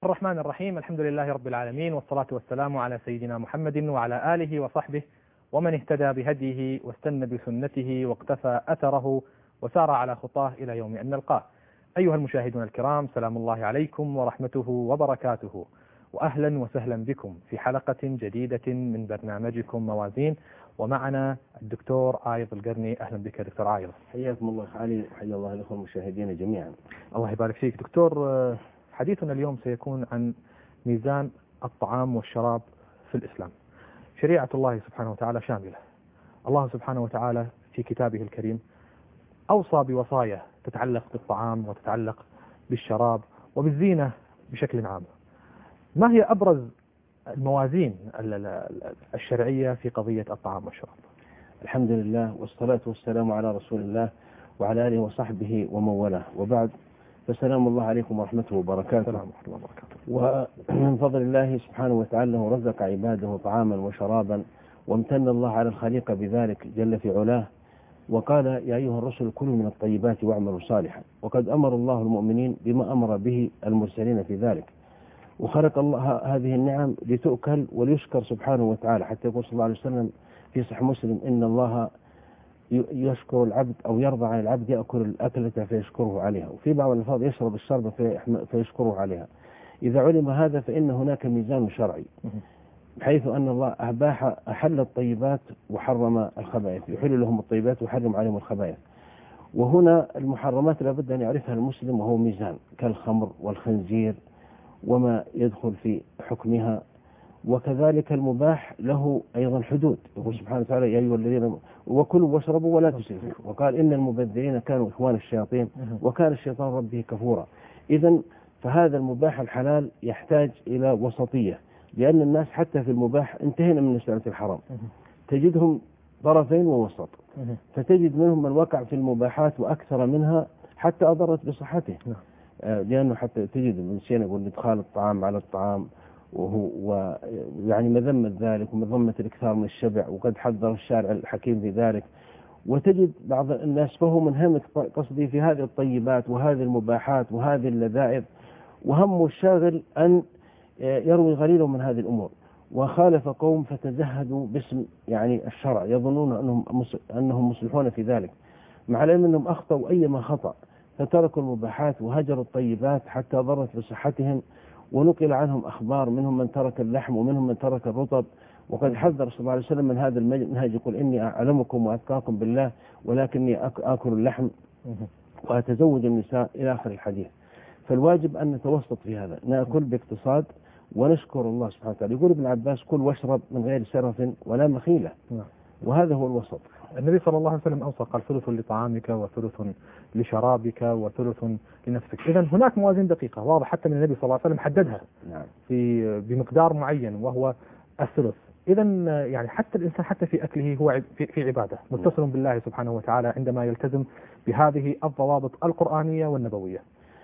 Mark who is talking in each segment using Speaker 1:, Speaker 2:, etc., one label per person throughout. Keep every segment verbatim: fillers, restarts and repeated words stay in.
Speaker 1: الرحمن الرحيم. الحمد لله رب العالمين، والصلاة والسلام على سيدنا محمد وعلى آله وصحبه ومن اهتدى بهديه واستنى بسنته واقتفى أثره وسار على خطاه إلى يوم أن نلقاه. أيها المشاهدون الكرام، سلام الله عليكم ورحمته وبركاته، وأهلا وسهلا بكم في حلقة جديدة من برنامجكم موازين، ومعنا الدكتور عايض القرني. أهلا بك دكتور عايض.
Speaker 2: حياكم الله علي، وحيا الله الأخوة المشاهدين جميعا.
Speaker 1: الله يبارك فيك دكتور. حديثنا اليوم سيكون عن ميزان الطعام والشراب في الإسلام. شريعة الله سبحانه وتعالى شاملة. الله سبحانه وتعالى في كتابه الكريم أوصى بوصايا تتعلق بالطعام وتتعلق بالشراب وبالزينة بشكل عام. ما هي أبرز الموازين الشرعية في قضية الطعام والشراب؟
Speaker 2: الحمد لله، والصلاة والسلام على رسول الله وعلى آله وصحبه ومن والاه، وبعد، فسلام الله عليكم ورحمته وبركاته.
Speaker 1: السلام ورحمة الله وبركاته.
Speaker 2: ومن فضل الله سبحانه وتعالى رزق عباده طعاما وشرابا، وامتن الله على الخليقة بذلك جل في علاه، وقال: يا أيها الرسل كلوا من الطيبات واعملوا صالحا. وقد أمر الله المؤمنين بما أمر به المرسلين في ذلك، وخلق الله هذه النعم لتؤكل وليشكر سبحانه وتعالى، حتى يقول صلى الله عليه وسلم في صحيح مسلم: إن الله يشكر العبد أو يرضى عن العبد يأكل الأكلة فيشكره عليها، وفي بعض الألفاظ يشرب الشرب فيشكره عليها. إذا علم هذا فإن هناك ميزان شرعي، حيث أن الله أباح أحل الطيبات وحرم الخبائث، يحل لهم الطيبات ويحرم عليهم الخبائث. وهنا المحرمات لابد أن يعرفها المسلم، وهو ميزان كالخمر والخنزير وما يدخل في حكمها، وكذلك المباح له أيضا حدود. يقول سبحانه وتعالى: يا أيها الذين وكلوا واشربوا ولا تسرفوا، وقال: إن المبذرين كانوا إخوان الشياطين وكان الشيطان ربه كفورا. إذن فهذا المباح الحلال يحتاج إلى وسطية، لأن الناس حتى في المباح انتهينا من مسألة الحرام، تجدهم طرفين ووسط، فتجد منهم من وقع في المباحات وأكثر منها حتى أضرت بصحته، لأنه حتى تجد من شيء يقول إدخال الطعام على الطعام، وهو ويعني مذمة ذلك ومذمة الإكثار من الشبع، وقد حذر الشارع الحكيم في ذلك. وتجد بعض الناس فهو منهمك قصدي في هذه الطيبات وهذه المباحات وهذه اللذائذ، وهمه الشاغل أن يروي غليله من هذه الأمور. وخالف قوم فتزهدوا باسم يعني الشرع، يظنون أنهم أنهم مصلحون في ذلك، مع العلم أنهم أخطأوا أيما خطأ، فتركوا المباحات وهجروا الطيبات حتى ضرت بصحتهم. ونقل عنهم أخبار، منهم من ترك اللحم ومنهم من ترك الرطب، وقد حذر صلى الله عليه وسلم من هذا المنهج، يقول: إني أعلمكم وأتقاكم بالله ولكني آكل اللحم وأتزوج النساء، إلى آخر الحديث. فالواجب أن نتوسط في هذا، نأكل باقتصاد ونشكر الله سبحانه وتعالى. يقول ابن عباس: كل واشرب من غير سرف ولا مخيلة، وهذا هو الوسط.
Speaker 1: النبي صلى الله عليه وسلم أوصى، قال: ثلث لطعامك وثلث لشرابك وثلث لنفسك. إذن هناك موازين دقيقة واضح، حتى من النبي صلى الله عليه وسلم حددها في بمقدار معين وهو الثلث. إذن يعني حتى الإنسان حتى في أكله هو في عبادة، متصل بالله سبحانه وتعالى عندما يلتزم بهذه الضوابط القرآنية والنبوية.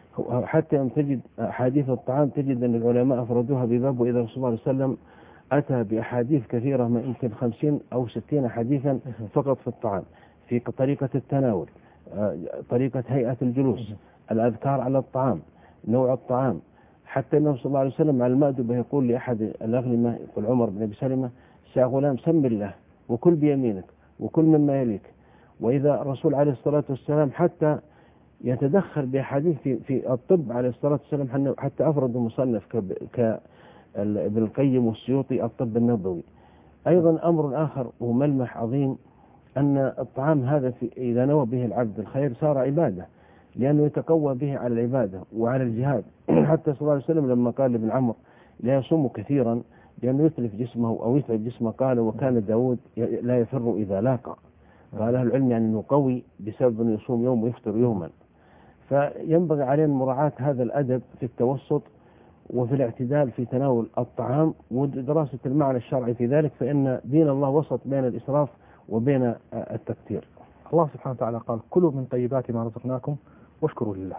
Speaker 2: حتى أن تجد أحاديث الطعام، تجد أن العلماء أفردوها بباب، وإذا رسول الله صلى الله عليه وسلم أتى بأحاديث كثيرة، ما يمكن خمسين أو ستين حديثا فقط في الطعام، في طريقة التناول، طريقة هيئة الجلوس، الأذكار على الطعام، نوع الطعام. حتى النبي صلى الله عليه وسلم على المأدبة يقول لأحد الأغنمة، يقول عمر بن أبي سلمة: يا غلام سم الله وكل بيمينك وكل مما يليك. وإذا الرسول عليه الصلاة والسلام حتى يتدخل بأحاديث في, في الطب عليه الصلاة والسلام، حتى أفرد مصنف ك ابن القيم والسيوطي الطب النبوي. أيضا أمر آخر وملمح عظيم، أن الطعام هذا في إذا نوى به العبد الخير صار عبادة، لأنه يتقوى به على العبادة وعلى الجهاد. حتى صلى الله عليه وسلم لما قال لابن عمرو: لا يصوم كثيرا لأنه يتلف جسمه أو يتعب جسمه، قال: وكان داود لا يفر إذا لاقى. قال أهل العلم يعني أنه قوي بسبب أنه يصوم يوم ويفطر يوما. فينبغي علينا مراعاة هذا الأدب في التوسط وفي الاعتدال في تناول الطعام ودراسة المعنى الشرعي في ذلك، فإن دين الله وسط بين الإسراف وبين التكتير.
Speaker 1: الله سبحانه وتعالى قال: كلوا من طيبات ما رزقناكم واشكروا لله.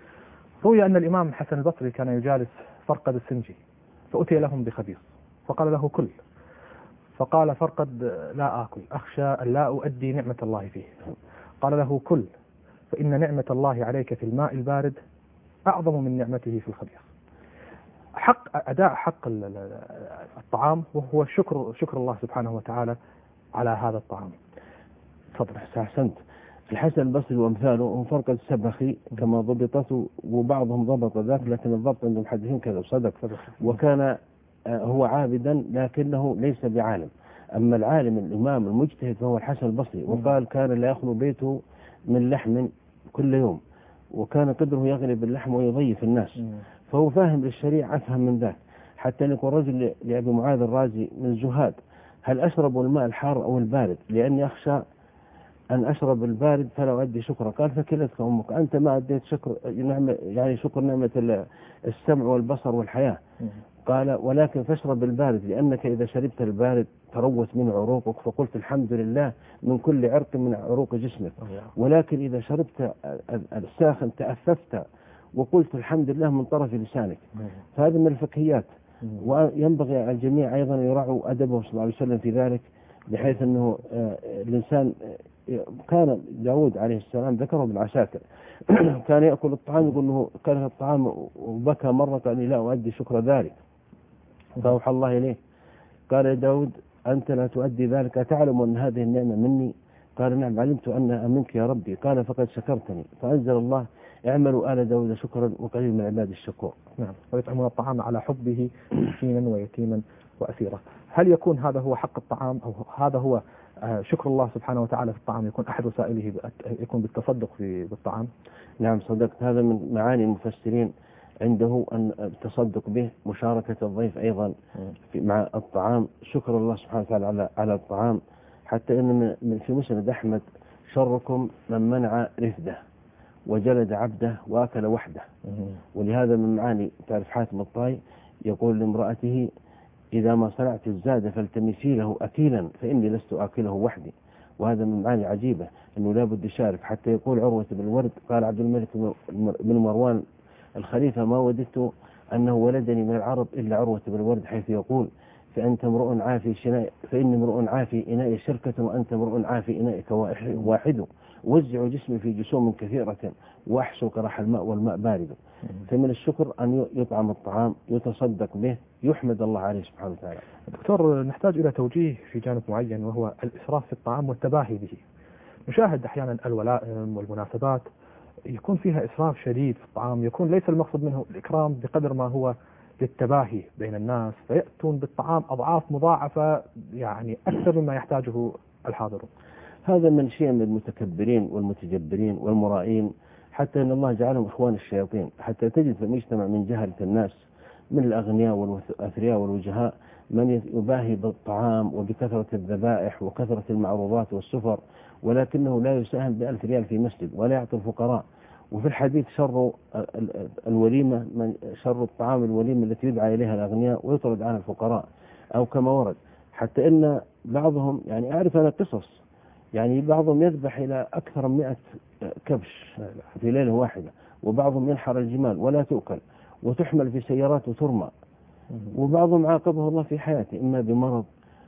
Speaker 1: روي أن الإمام حسن البصري كان يجالس فرقد السنجي، فأتي لهم بخبيص فقال له: كل. فقال فرقد: لا آكل، أخشى أن لا أؤدي نعمة الله فيه. قال له: كل، فإن نعمة الله عليك في الماء البارد أعظم من نعمته في الخبيث. حق أداء حق الطعام وهو شكر شكر الله سبحانه وتعالى على هذا الطعام.
Speaker 2: تفضل. أحسنت. الحسن البصري وامثاله هم فرقة السبخي كما ضبطت، وبعضهم ضبط ذاك، لكن الضبط عند المحدثين كذا وصدق. وكان هو عابدا لكنه ليس بعالم. أما العالم الإمام المجتهد فهو الحسن البصري، وقال كان لا يخلو بيته من لحم كل يوم، وكان قدره يغلب اللحم ويضيف الناس، فهو فاهم للشريعة أفهم من ذاك. حتى أن يقول رجل لأبي معاذ الرازي من الزهاد: هل أشرب الماء الحار أو البارد؟ لأني أخشى أن أشرب البارد فلا أؤدي شكرا. قال: فكلتك أمك، أنت ما أديت شكر نعمة، يعني شكر نعمة السمع والبصر والحياة. قال: ولكن فاشرب البارد، لأنك إذا شربت البارد تروت منه عروقك، فقلت الحمد لله من كل عرق من عروق جسمك. ولكن إذا شربت الساخن تأففت وقلت الحمد لله من طرف لسانك. فهذه من الفقهيات، وينبغي على الجميع أيضا يراعوا أدبه صلى الله عليه وسلم في ذلك، بحيث أنه الإنسان كان داود عليه السلام ذكره ابن عساكر كان يأكل الطعام يقول له كره الطعام وبكى مرة قال: لا أؤدي شكر ذلك. فأوحى الله إليه قال: يا داود أنت لا تؤدي ذلك، أتعلم أن هذه النعمة مني؟ قال: نعم علمت أنها منك يا ربي. قال: فقد شكرتني. فأنزل الله: اعملوا آل داود شكرا وقليل من عباد الشكور.
Speaker 1: نعم. ويطعمون الطعام على حبه مسكينا ويتيما وأسيرا. هل يكون هذا هو حق الطعام، أو هذا هو شكر الله سبحانه وتعالى في الطعام، يكون أحد وسائله يكون بالتصدق بالطعام؟
Speaker 2: نعم صدقت. هذا من معاني المفسرين عنده أن التصدق به مشاركة الضيف أيضا في مع الطعام، شكر الله سبحانه وتعالى على على الطعام. حتى إن من في مسند أحمد: شركم من منع رفده وجلد عبده وأكل وحده. ولهذا من معاني تعرف حاتم الطائي يقول لامرأته: إذا ما صنعت الزاد فالتمسي له أكيلا فإني لست آكله وحدي. وهذا من معاني عجيبة أنه لا بد يشارك. حتى يقول عروة بن الورد: قال عبد الملك بن مروان الخليفة: ما وددت أنه ولدني من العرب إلا عروة بن الورد، حيث يقول: فأنت امرؤ عافي شناء فإني امرؤ عافي إناء شركة وأنت امرؤ عافي إنائك واحد، وزع جسمي في جسوم كثيرة وأحسو كرح الماء والماء بارد. فمن الشكر أن يطعم الطعام، يتصدق به، يحمد الله عليه سبحانه وتعالى.
Speaker 1: دكتور، نحتاج إلى توجيه في جانب معين، وهو الإسراف في الطعام والتباهي به. نشاهد أحيانا الولائم والمناسبات يكون فيها إسراف شديد في الطعام، يكون ليس المقصد منه الإكرام بقدر ما هو للتباهي بين الناس، فيأتون بالطعام أضعاف مضاعفة، يعني أكثر مما يحتاجه الحاضرون.
Speaker 2: هذا من شيء من المتكبرين والمتجبرين والمرائين، حتى أن الله جعلهم إخوان الشياطين. حتى تجد في المجتمع من جهلة الناس من الأغنياء والأثرياء والوجهاء من يباهي بالطعام وبكثرة الذبائح وكثرة المعروضات والسفر، ولكنه لا يساهم بألف ريال في مسجد ولا يعطي الفقراء. وفي الحديث: شر الوليمة من شر الطعام الوليمة التي يدعى إليها الأغنياء ويطرد عنها الفقراء، أو كما ورد. حتى إن بعضهم، يعني أعرف أنا قصص، يعني بعضهم يذبح إلى أكثر من مئة كبش في ليلة واحدة، وبعضهم ينحر الجمال ولا تؤكل وتحمل في سيارات وترمى، وبعضهم عاقبه الله في حياته إما بمرض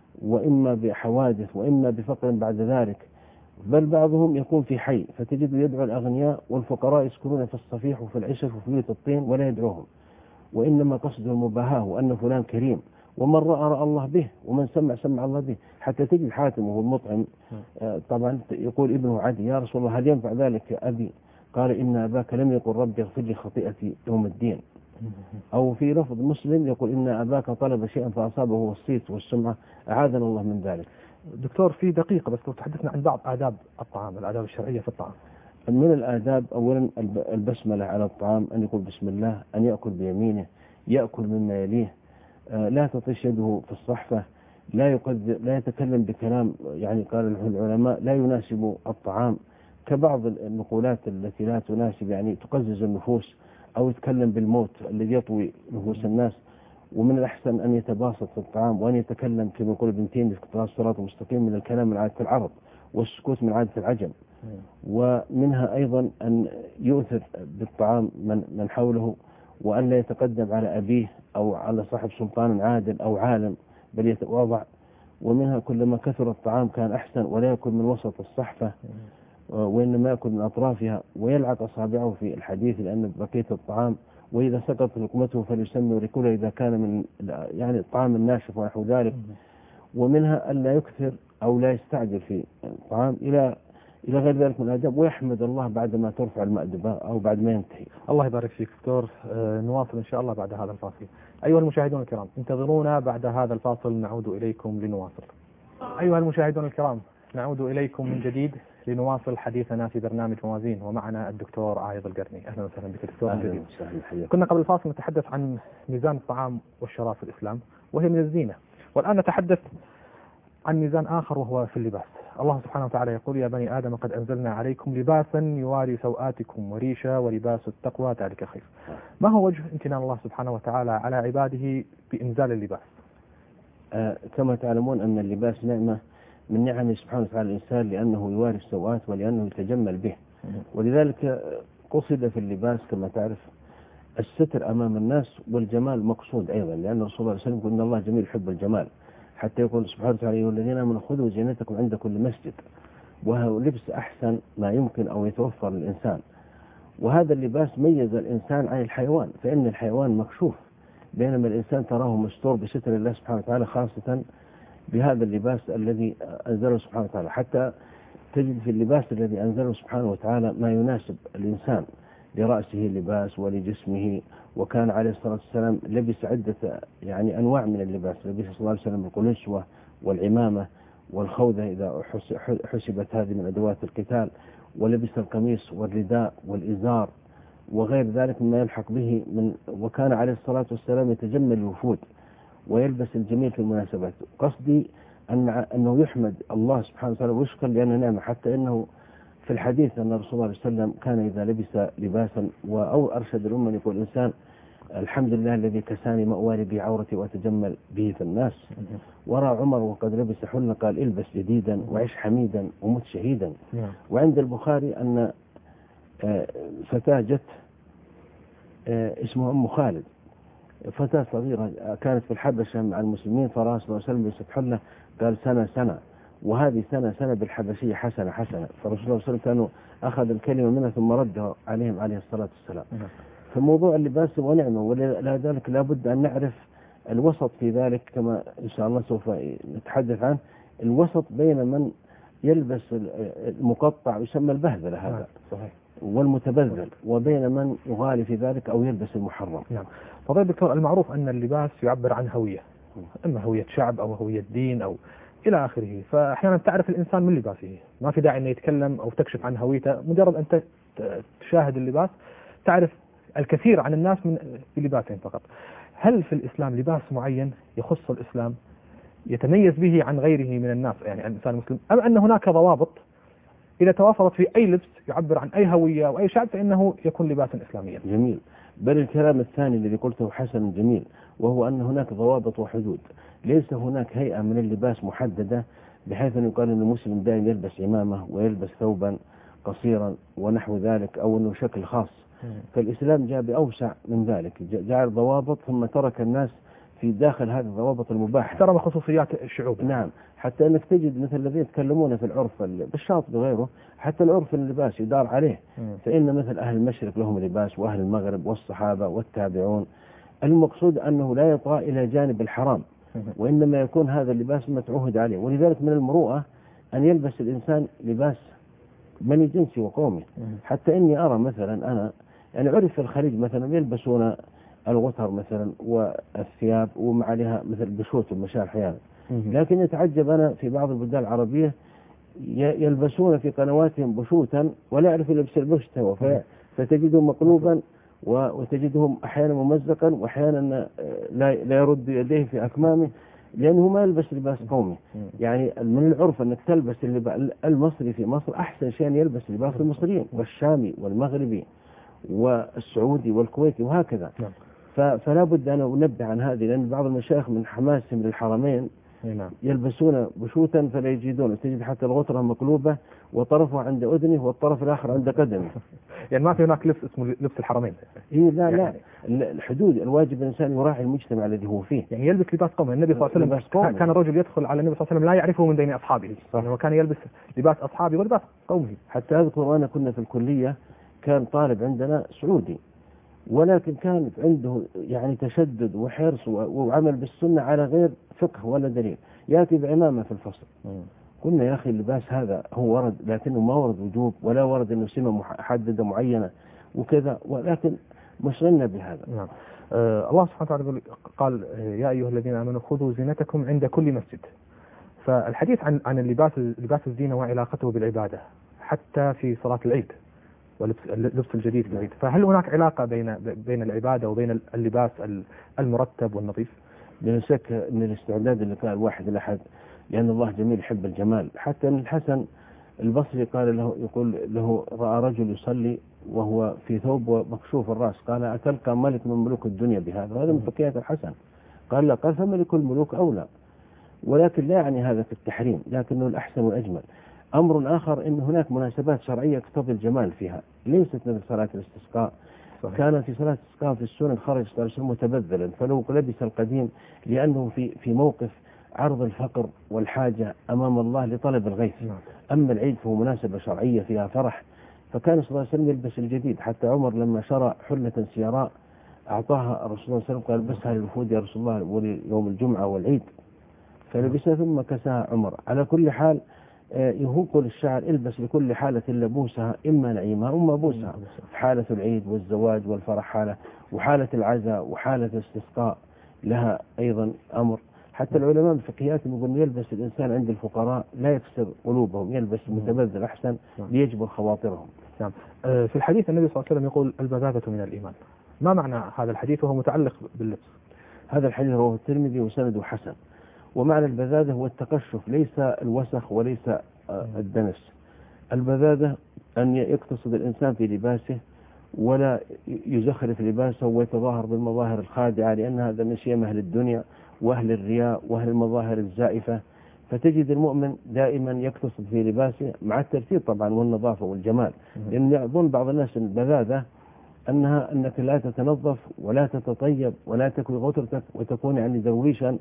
Speaker 2: وإما بحوادث وإما بفقر بعد ذلك. بل بعضهم يكون في حي فتجد يدعو الأغنياء والفقراء يسكنون في الصفيح وفي العشش وفي بيوت الطين ولا يدعوهم، وإنما قصده المباهاة وأن فلان كريم، ومن رأى رأى الله به، ومن سمع سمع الله به. حتى تجد حاتم وهو المطعم آه طبعا يقول ابنه عدي: يا رسول الله هل ينفع ذلك يا أبي؟ قال: إن أباك لم يقل ربي اغفر لي خطيئتي يوم الدين. أو في لفظ مسلم يقول: إن أباك طلب شيئا فأصابه الصيت والسمعة، أعاذنا الله من ذلك.
Speaker 1: دكتور، في دقيقة بس لو تحدثنا عن بعض آداب الطعام، الآداب الشرعية في الطعام.
Speaker 2: من الآداب أولا البسملة على الطعام، أن يقول بسم الله، أن يأكل بيمينه، يأكل مما يليه، لا تطيش يده في الصحفة، لا يقدر لا يتكلم بكلام يعني قال العلماء لا يناسب الطعام، كبعض النقولات التي لا تناسب، يعني تقزز النفوس، أو يتكلم بالموت الذي يطوي نفوس الناس. ومن الأحسن أن يتباسط في الطعام، وأن يتكلم كما يقول ابن تيمية في كتاب الصراط المستقيم: من الكلام من عادة العرب والسكوت من عادة العجم. ومنها أيضا أن يؤثر بالطعام من من حوله، وأن لا يتقدم على أبيه أو على صاحب سلطان عادل أو عالم، بل يتواضع. ومنها كلما كثر الطعام كان أحسن، ولا يأكل من وسط الصحفة وإنما يأكل من أطرافها، ويلعق أصابعه في الحديث، لأن بقية الطعام وإذا سقط لقمته فليسمي وركوله إذا كان من يعني الطعام الناشف ونحو ذلك. ومنها ألا يكثر أو لا يستعجل في الطعام إلى إلى غير ذلك من الآداب، ويحمد الله بعدما ترفع المأدبة أو بعد ما ينتهي.
Speaker 1: الله يبارك فيك دكتور. آه نواصل إن شاء الله بعد هذا الفاصل. أيها المشاهدون الكرام، انتظرونا بعد هذا الفاصل نعود إليكم لنواصل. أيها المشاهدون الكرام، نعود إليكم من جديد لنواصل حديثنا في برنامج موازين، ومعنا الدكتور عايض القرني. أهلا وسهلا بك دكتور.
Speaker 2: أهلا وسهلا.
Speaker 1: كنا قبل الفاصل نتحدث عن ميزان الطعام والشراب في الإسلام وهي من الزينة، والآن نتحدث عن ميزان آخر وهو في اللباس. الله سبحانه وتعالى يقول: يا بني آدم قد أنزلنا عليكم لباسا يواري سوآتكم وريشا ولباس التقوى ذلك خير. ما هو وجه امتنان الله سبحانه وتعالى على عباده بإنزال اللباس؟
Speaker 2: آه كما تعلمون أن اللباس نعمة من نعم سبحانه وتعالى الإنسان، لأنه يواري السوآت ولأنه يتجمل به، ولذلك قصد في اللباس كما تعرف الستر أمام الناس، والجمال مقصود أيضا، لأن الرسول صلى الله عليه وسلم يقول إن الله جميل يحب الجمال، حتى يقول سبحانه وتعالى: أيها الذين آمنوا خذوا زينتكم عند كل مسجد. وهو لبس أحسن ما يمكن أو يتوفر للإنسان. وهذا اللباس ميز الإنسان عن الحيوان، فإن الحيوان مكشوف، بينما الإنسان تراه مستور بستر الله سبحانه وتعالى، خاصة بهذا اللباس الذي أنزله سبحانه وتعالى. حتى تجد في اللباس الذي أنزله سبحانه وتعالى ما يناسب الإنسان، لرأسه لباس ولجسمه. وكان عليه الصلاة والسلام لبس عدة يعني أنواع من اللباس، لبس صلى الله عليه وسلم القلنسوة والعمامة والخوذة إذا حسبت هذه من أدوات القتال، ولبس القميص والرداء والإزار وغير ذلك مما يلحق به من. وكان عليه الصلاة والسلام يتجمل الوفود ويلبس الجميل في المناسبات. قصدي أن أنه يحمد الله سبحانه وتعالى ويشكر لأنه نعمة، حتى أنه في الحديث أن الرسول صلى الله عليه وسلم كان إذا لبس لباسا أو أرشد الأمة يقول الإنسان: الحمد لله الذي كساني مأواري به عورتي وأتجمل به في الناس. ورأى عمر وقد لبس حلة قال: البس جديدا وعيش حميدا ومت شهيدا. وعند البخاري أن فتاة جت اسمها أم خالد، فتاة صغيرة كانت في الحبشة مع المسلمين، فرأى صلى الله عليه وسلم لبست حلة قال: سنة سنة، وهذه سنة سنة بالحبشية حسنة حسنة. فالرسول صلى الله عليه وسلم كانوا أخذ الكلمة منها ثم ردها عليهم عليه الصلاة والسلام. فموضوع اللباس هو نعمة، ولذلك لابد أن نعرف الوسط في ذلك، كما إن شاء الله سوف نتحدث عنه. الوسط بين من يلبس المقطع يسمى البهذلة هذا صحيح، والمتبذل، وبين من يغالي في ذلك أو يلبس المحرم.
Speaker 1: نعم. فضيلة الدكتور، المعروف أن اللباس يعبر عن هوية، إما هوية شعب أو هوية دين أو إلى آخره. فأحيانا تعرف الإنسان من لباسه، ما في داعي أن يتكلم أو تكشف عن هويته، مجرد أن تشاهد اللباس تعرف الكثير عن الناس من بلباسهم فقط. هل في الإسلام لباس معين يخص الإسلام يتميز به عن غيره من الناس، يعني الإنسان المسلم، أم أن هناك ضوابط إذا توافرت في أي لبس يعبر عن أي هوية أو أي شعب فإنه يكون لباسا إسلاميا؟
Speaker 2: جميل. بل الكلام الثاني الذي قلته حسن جميل، وهو أن هناك ضوابط وحدود. ليس هناك هيئة من اللباس محددة بحيث أن يقال أن المسلم دائما يلبس عمامة ويلبس ثوبا قصيرا ونحو ذلك، أو أنه شكل خاص. فالإسلام جاء بأوسع من ذلك، جعل ضوابط ثم ترك الناس في داخل هذه الضوابط المباحة،
Speaker 1: احترم خصوصيات الشعوب.
Speaker 2: نعم. حتى أنك تجد مثل الذين يتكلمون في العرف بالشاطئ وغيره، حتى العرف اللباس يدار عليه. م. فإن مثل أهل المشرق لهم لباس، وأهل المغرب والصحابة والتابعون. المقصود أنه لا يطغى إلى جانب الحرام، م. وإنما يكون هذا اللباس متعهد عليه. ولذلك من المروءة أن يلبس الإنسان لباس بني جنسي وقومي. م. حتى إني أرى مثلا أنا يعني عرف في الخليج مثلا يلبسون الغتر مثلا والثياب ومع عليها مثل بشوت المشاة أحيانا، لكن يتعجب أنا في بعض البلدان العربية يلبسون في قنواتهم بشوتا ولا يعرف يلبس البشت، فتجدهم مقلوبا وتجدهم أحيانا ممزقا وأحيانا لا يرد يديه في أكمامه، لأنه ما يلبس لباس قومي. يعني من العرف أنك تلبس المصري في مصر أحسن شيء يلبس لباس المصريين والشامي والمغربي والسعودي والكويتي وهكذا. فلا بد أن أنبه عن هذه، لأن بعض المشايخ من حماسهم للحرمين يلبسون بشوتا فلا يجدون، تجد حتى الغطرة مقلوبة وطرفها عند أذنه والطرف الآخر عند قدمه.
Speaker 1: يعني ما في هناك لبس اسمه لبس الحرمين.
Speaker 2: إيه لا يعني لا، الحدود الواجب الإنسان يراعي المجتمع الذي هو فيه.
Speaker 1: يعني يلبس لباس قومي. النبي صلى الله عليه وسلم كان الرجل يدخل على النبي صلى الله عليه وسلم لا يعرفه من بين أصحابه، يعني وكان يلبس لباس أصحابه ولباس قومه.
Speaker 2: حتى أذكر وأنا كنا في الكلية كان طالب عندنا سعودي، ولكن كانت عنده يعني تشدد وحرص وعمل بالسنة على غير فقه ولا دليل. يأتي بعمامة في الفصل، قلنا يا أخي اللباس هذا هو ورد، لكنه ما ورد وجوب ولا ورد أنه سمة محددة معينة وكذا، ولكن مشغلنا بهذا.
Speaker 1: نعم. آه الله سبحانه وتعالى يقول قال يا أيها الذين آمنوا خذوا زينتكم عند كل مسجد. فالحديث عن عن اللباس لباس الزينة وعلاقته بالعبادة حتى في صلاة العيد ولبس الجديد في العيد، فهل هناك علاقة بين بين العبادة وبين اللباس المرتب والنظيف؟
Speaker 2: بلا شك أن الاستعداد اللي كان الواحد الأحد، لأن الله جميل يحب الجمال. حتى أن الحسن البصري قال له يقول له رأى رجل يصلي وهو في ثوب مكشوف الرأس، قال أتلقى ملك من ملوك الدنيا بهذا؟ وهذا من فقهية الحسن. قال لا، قال فملك الملوك أولى، ولكن لا يعني هذا في التحريم، لكنه الأحسن والأجمل. أمر آخر أن هناك مناسبات شرعية تقتضي الجمال فيها، ليست مثل صلاة الاستسقاء. صحيح. كان في صلاة الاستسقاء في السنن خرج صلى الله عليه وسلم متبذلا، فلو لبس القديم لأنه في في موقف عرض الفقر والحاجة أمام الله لطلب الغيث. أما العيد فهو مناسبة شرعية فيها فرح، فكان صلى الله عليه وسلم يلبس الجديد. حتى عمر لما شرى حلة سيراء أعطاها الرسول صلى الله عليه وسلم، قال البسها للوفود يا رسول الله وليوم الجمعة والعيد، فلبسها ثم كساها عمر. على كل حال يقول الشاعر البس لكل حالة لبوسها، إما نعيمها وإما بوسها. في حالة العيد والزواج والفرح حالة، وحالة العزاء وحالة الاستسقاء لها أيضا أمر. حتى العلماء الفقهيات يقولون يلبس الإنسان عند الفقراء لا يكسر قلوبهم، يلبس متبذل أحسن ليجبر خواطرهم.
Speaker 1: نعم. في الحديث النبي صلى الله عليه وسلم يقول البذاذة من الإيمان. ما معنى هذا الحديث وهو متعلق باللبس؟
Speaker 2: هذا الحديث رواه الترمذي وسنده حسن. ومعنى البذاذة هو التقشف، ليس الوسخ وليس الدنس. البذاذة أن يقتصد الإنسان في لباسه ولا يزخرف لباسه ويتظاهر بالمظاهر الخادعة، لأن هذا من شيم أهل الدنيا وأهل الرياء وأهل المظاهر الزائفة. فتجد المؤمن دائما يقتصد في لباسه مع الترتيب طبعا والنظافة والجمال، لأن يظن بعض الناس البذاذة أنها أنك لا تتنظف ولا تتطيب ولا تكوي غترتك وتكون يعني درويشا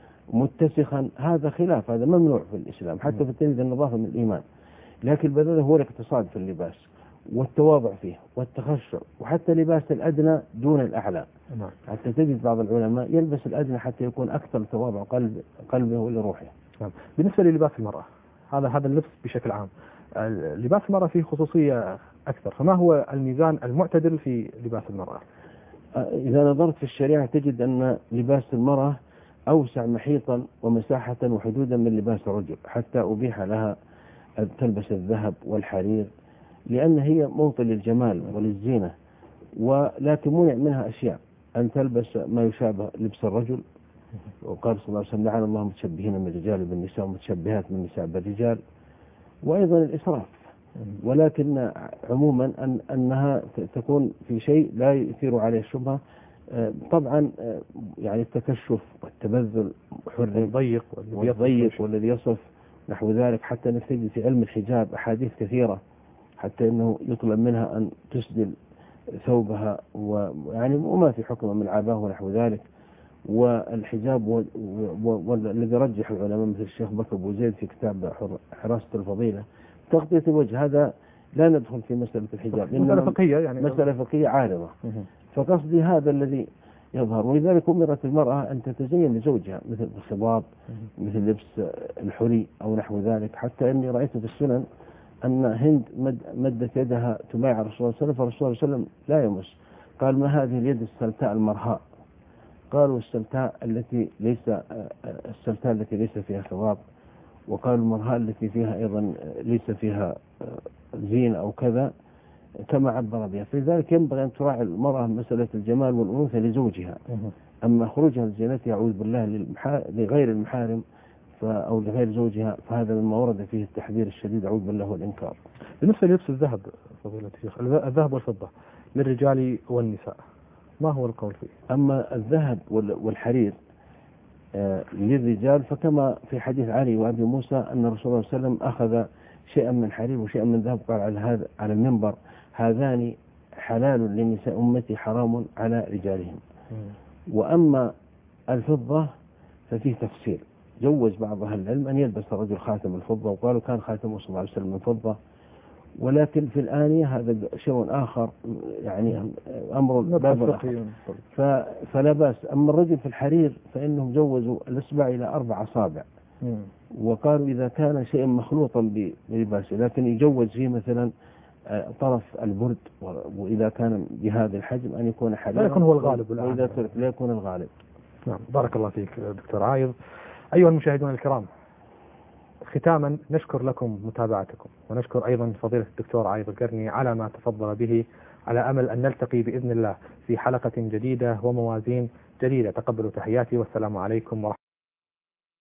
Speaker 2: متسخا. هذا خلاف، هذا ممنوع في الإسلام، حتى في التنزيل النظافة من الإيمان. لكن البذاذة هو الاقتصاد في اللباس والتواضع فيه والتخشع، وحتى لباس الأدنى دون الأعلى. نعم. حتى تجد بعض العلماء يلبس الأدنى حتى يكون أكثر تواضع قلب قلبه ولروحه.
Speaker 1: نعم. بالنسبة للباس المرأة، هذا هذا اللبس بشكل عام، لباس المرأة فيه خصوصية أكثر، فما هو الميزان المعتدل في لباس المرأة؟
Speaker 2: إذا نظرت في الشريعة تجد أن لباس المرأة أوسع محيطا ومساحة وحدودا من لباس الرجل، حتى أبيح لها أن تلبس الذهب والحرير لأن هي موطن للجمال وللزينة، ولكن منع منها أشياء، أن تلبس ما يشابه لبس الرجل، وقال صلى الله عليه وسلم لعن الله متشبهين من الرجال بالنساء ومتشبهات من النساء بالرجال، وأيضا الإسراف. ولكن عموما أن أنها تكون في شيء لا يثير عليه الشبهة. طبعا يعني التكشف والتبذل
Speaker 1: والضيق
Speaker 2: والضيق والذي يصف نحو ذلك، حتى نجد في علم الحجاب أحاديث كثيرة حتى أنه يطلب منها أن تسدل ثوبها، ويعني وما في حكم من عباه ونحو ذلك. والحجاب والذي رجح العلماء مثل الشيخ بكر أبو زيد في كتاب حراسة الفضيلة تغطية الوجه، هذا لا ندخل في مسألة الحجاب،
Speaker 1: مسألة فقهية يعني
Speaker 2: مسألة فقهية عارضة. فقصدي هذا الذي يظهر. ولذلك أمرت المرأة أن تتزين لزوجها مثل الخضاب، مثل لبس الحلي أو نحو ذلك. حتى أني رأيت في السنن أن هند مد مدت يدها تبايع الرسول صلى الله عليه وسلم، فالرسول صلى الله عليه وسلم لا يمس، قال ما هذه اليد السلتاء المرهاء؟ قالوا السلتاء التي ليس السلتاء التي ليس فيها خضاب، وقالوا المرهاء التي فيها أيضا ليس فيها زين أو كذا كما عبر بها. فلذلك ينبغي أن تراعي المرأة مسألة الجمال والأنوثة لزوجها. أما خروجها لزينتها أعوذ بالله لغير المحارم أو لغير زوجها فهذا مما ورد فيه التحذير الشديد أعوذ بالله والإنكار.
Speaker 1: بالنسبة للبس الذهب فضيلة الشيخ، الذهب والفضة للرجال والنساء ما هو القول فيه؟
Speaker 2: أما الذهب والحرير للرجال فكما في حديث علي وأبي موسى أن الرسول صلى الله عليه وسلم أخذ شيئا من حرير وشيئا من ذهب، قال على هذا على المنبر هذان حلال لنساء أمتي حرام على رجالهم. وأما الفضة ففيه تفصيل، جوز بعض أهل العلم أن يلبس الرجل خاتم الفضة، وقالوا كان خاتمه صلى الله عليه وسلم من فضة، ولكن في الآنية هذا شيء آخر، يعني أمر باب آخر. ف- فلا بأس. أما الرجل في الحرير فإنهم جوزوا الإصبع إلى أربع أصابع، وقالوا إذا كان شيء مخلوطا بلباسه، لكن يجوز فيه مثلا آه، طرف البرد، وإذا كان بهذا الحجم أن يكون حريرا،
Speaker 1: لا يكون هو الغالب،
Speaker 2: وإذا ترك لا يكون الغالب.
Speaker 1: نعم، بارك الله فيك دكتور عايض. أيها المشاهدون الكرام، ختاما نشكر لكم متابعتكم، ونشكر أيضا فضيلة الدكتور عايض القرني على ما تفضل به، على أمل أن نلتقي بإذن الله في حلقة جديدة وموازين جديدة. تقبلوا تحياتي، والسلام عليكم ورحمة الله.